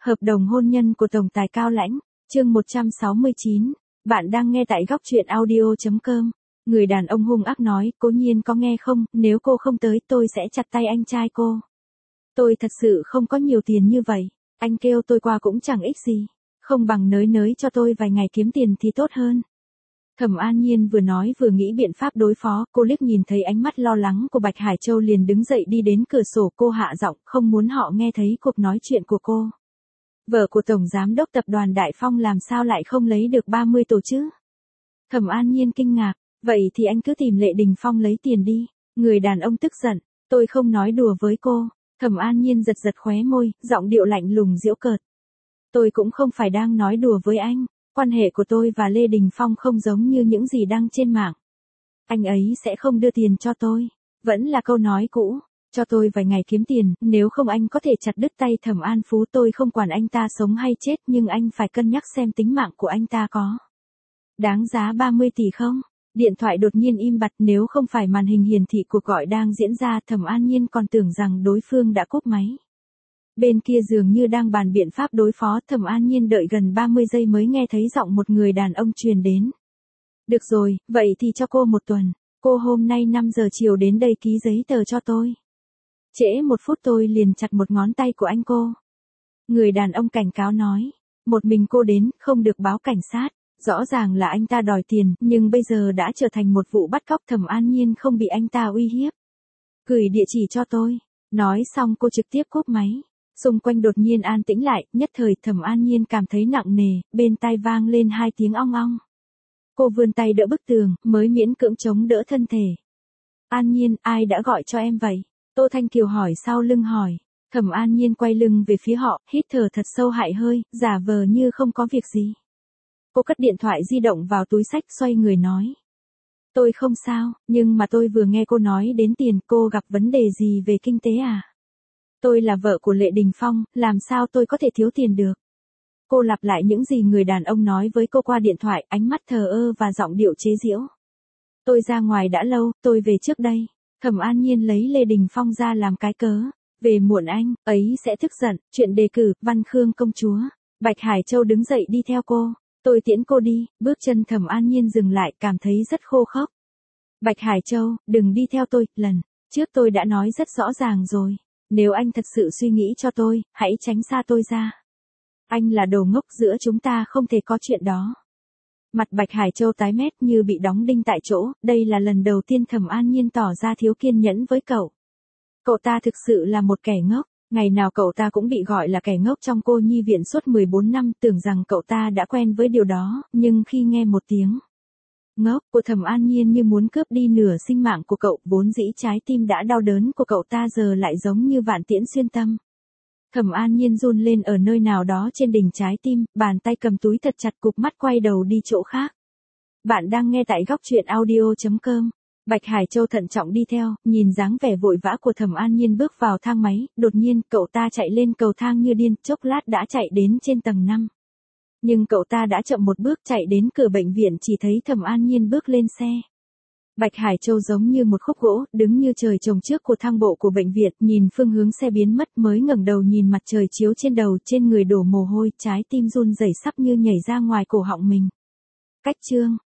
Hợp đồng hôn nhân của tổng tài Cao Lãnh, chương 169. Bạn đang nghe tại góc truyện audio.com. Người đàn ông hung ác nói, Cố Nhiên có nghe không, nếu cô không tới tôi sẽ chặt tay anh trai cô. Tôi thật sự không có nhiều tiền như vậy, anh kêu tôi qua cũng chẳng ích gì, không bằng nới nới cho tôi vài ngày kiếm tiền thì tốt hơn. Thẩm An Nhiên vừa nói vừa nghĩ biện pháp đối phó, cô liếc nhìn thấy ánh mắt lo lắng của Bạch Hải Châu liền đứng dậy đi đến cửa sổ, cô hạ giọng, không muốn họ nghe thấy cuộc nói chuyện của cô. Vợ của Tổng Giám đốc Tập đoàn Đại Phong làm sao lại không lấy được 30 tổ chứ? Thẩm An Nhiên kinh ngạc, vậy thì anh cứ tìm Lệ Đình Phong lấy tiền đi. Người đàn ông tức giận, tôi không nói đùa với cô. Thẩm An Nhiên giật giật khóe môi, giọng điệu lạnh lùng giễu cợt. Tôi cũng không phải đang nói đùa với anh, quan hệ của tôi và Lê Đình Phong không giống như những gì đăng trên mạng. Anh ấy sẽ không đưa tiền cho tôi, vẫn là câu nói cũ. Cho tôi vài ngày kiếm tiền, nếu không anh có thể chặt đứt tay Thẩm An Phú, tôi không quản anh ta sống hay chết, nhưng anh phải cân nhắc xem tính mạng của anh ta có đáng giá 30 tỷ không? Điện thoại đột nhiên im bặt, nếu không phải màn hình hiển thị cuộc gọi đang diễn ra, Thẩm An Nhiên còn tưởng rằng đối phương đã cúp máy. Bên kia dường như đang bàn biện pháp đối phó, Thẩm An Nhiên đợi gần 30 giây mới nghe thấy giọng một người đàn ông truyền đến. Được rồi, vậy thì cho cô một tuần, cô hôm nay 5 giờ chiều đến đây ký giấy tờ cho tôi. Trễ 1 phút tôi liền chặt một ngón tay của anh cô. Người đàn ông cảnh cáo nói, một mình cô đến, không được báo cảnh sát. Rõ ràng là anh ta đòi tiền, nhưng bây giờ đã trở thành một vụ bắt cóc. Thẩm An Nhiên không bị anh ta uy hiếp. Gửi địa chỉ cho tôi. Nói xong cô trực tiếp cúp máy. Xung quanh đột nhiên an tĩnh lại, nhất thời Thẩm An Nhiên cảm thấy nặng nề, bên tai vang lên 2 tiếng ong ong. Cô vươn tay đỡ bức tường, mới miễn cưỡng chống đỡ thân thể. An Nhiên, ai đã gọi cho em vậy? Tô Thanh Kiều hỏi sau lưng hỏi. Thẩm An Nhiên quay lưng về phía họ, hít thở thật sâu hại hơi, giả vờ như không có việc gì. Cô cất điện thoại di động vào túi xách, xoay người nói. Tôi không sao, nhưng mà tôi vừa nghe cô nói đến tiền, cô gặp vấn đề gì về kinh tế à? Tôi là vợ của Lệ Đình Phong, làm sao tôi có thể thiếu tiền được? Cô lặp lại những gì người đàn ông nói với cô qua điện thoại, ánh mắt thờ ơ và giọng điệu chế giễu. Tôi ra ngoài đã lâu, tôi về trước đây. Thẩm An Nhiên lấy Lê Đình Phong ra làm cái cớ. Về muộn anh ấy sẽ tức giận, chuyện đề cử, Văn Khương công chúa. Bạch Hải Châu đứng dậy đi theo cô. Tôi tiễn cô đi, bước chân Thẩm An Nhiên dừng lại, cảm thấy rất khô khốc. Bạch Hải Châu, đừng đi theo tôi, lần trước tôi đã nói rất rõ ràng rồi. Nếu anh thật sự suy nghĩ cho tôi, hãy tránh xa tôi ra. Anh là đồ ngốc, giữa chúng ta không thể có chuyện đó. Mặt Bạch Hải Châu tái mét như bị đóng đinh tại chỗ, đây là lần đầu tiên Thẩm An Nhiên tỏ ra thiếu kiên nhẫn với cậu. Cậu ta thực sự là một kẻ ngốc, ngày nào cậu ta cũng bị gọi là kẻ ngốc trong cô nhi viện suốt 14 năm, tưởng rằng cậu ta đã quen với điều đó, nhưng khi nghe một tiếng ngốc của Thẩm An Nhiên như muốn cướp đi nửa sinh mạng của cậu, vốn dĩ trái tim đã đau đớn của cậu ta giờ lại giống như vạn tiễn xuyên tâm. Thẩm An Nhiên run lên ở nơi nào đó trên đỉnh trái tim, bàn tay cầm túi thật chặt, cụp mắt quay đầu đi chỗ khác. Bạn đang nghe tại góc truyện audio.com. Bạch Hải Châu thận trọng đi theo, nhìn dáng vẻ vội vã của Thẩm An Nhiên bước vào thang máy, đột nhiên cậu ta chạy lên cầu thang như điên, chốc lát đã chạy đến trên tầng 5. Nhưng cậu ta đã chậm một bước, chạy đến cửa bệnh viện chỉ thấy Thẩm An Nhiên bước lên xe. Bạch Hải Châu giống như một khúc gỗ, đứng như trời trồng trước của thang bộ của bệnh viện, nhìn phương hướng xe biến mất mới ngẩng đầu nhìn mặt trời chiếu trên đầu, trên người đổ mồ hôi, trái tim run rẩy sắp như nhảy ra ngoài cổ họng mình. Cách chương